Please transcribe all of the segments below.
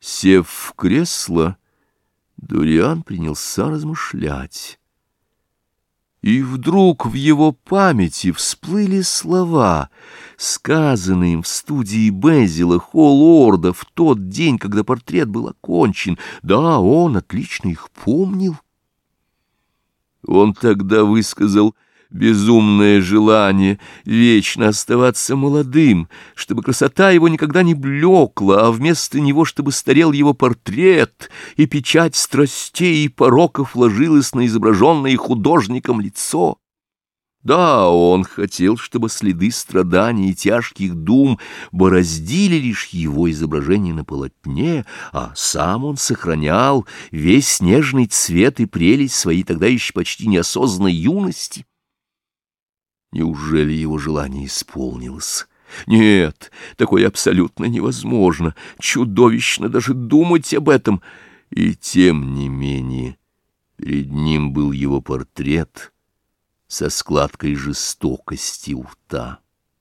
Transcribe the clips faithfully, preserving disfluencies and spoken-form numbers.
Сев в кресло, Дориан принялся размышлять. И вдруг в его памяти всплыли слова, сказанные им в студии Безила Холлорда в тот день, когда портрет был окончен. Да, он отлично их помнил. Он тогда высказал безумное желание вечно оставаться молодым, чтобы красота его никогда не блекла, а вместо него, чтобы старел его портрет, и печать страстей и пороков ложилась на изображенное художником лицо. Да, он хотел, чтобы следы страданий и тяжких дум бороздили лишь его изображение на полотне, а сам он сохранял весь нежный цвет и прелесть своей тогда еще почти неосознанной юности. Неужели его желание исполнилось? Нет, такое абсолютно невозможно, чудовищно даже думать об этом. И тем не менее перед ним был его портрет со складкой жестокости у рта.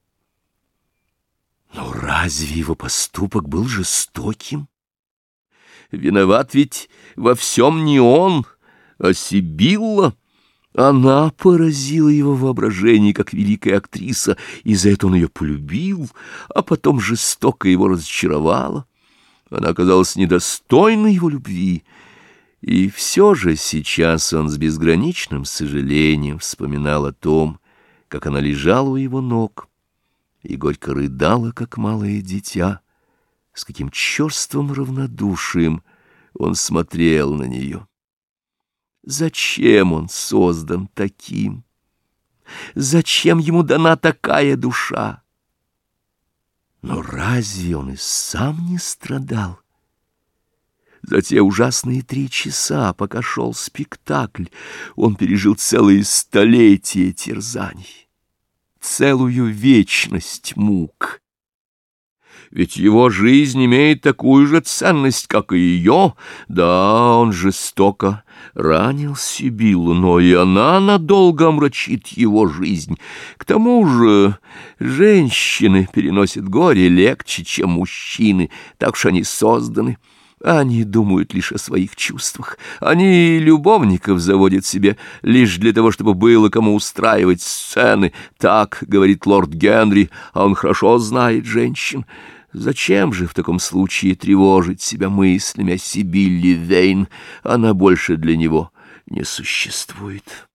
Но разве его поступок был жестоким? Виноват ведь во всем не он, а Сибилла. Она поразила его воображение как великая актриса, и за это он ее полюбил, а потом жестоко его разочаровала. Она оказалась недостойной его любви, и все же сейчас он с безграничным сожалением вспоминал о том, как она лежала у его ног и горько рыдала, как малое дитя, с каким черствым равнодушием он смотрел на нее. Зачем он создан таким? Зачем ему дана такая душа? Но разве он и сам не страдал? За те ужасные три часа, пока шел спектакль, он пережил целые столетия терзаний, целую вечность мук. Ведь его жизнь имеет такую же ценность, как и ее. Да, он жестоко ранил Сибиллу, но и она надолго омрачит его жизнь. К тому же женщины переносят горе легче, чем мужчины, так уж они созданы. Они думают лишь о своих чувствах. Они любовников заводят себе лишь для того, чтобы было кому устраивать сцены. Так говорит лорд Генри, а он хорошо знает женщин. Зачем же в таком случае тревожить себя мыслями о Сибилле Вейн? Она больше для него не существует.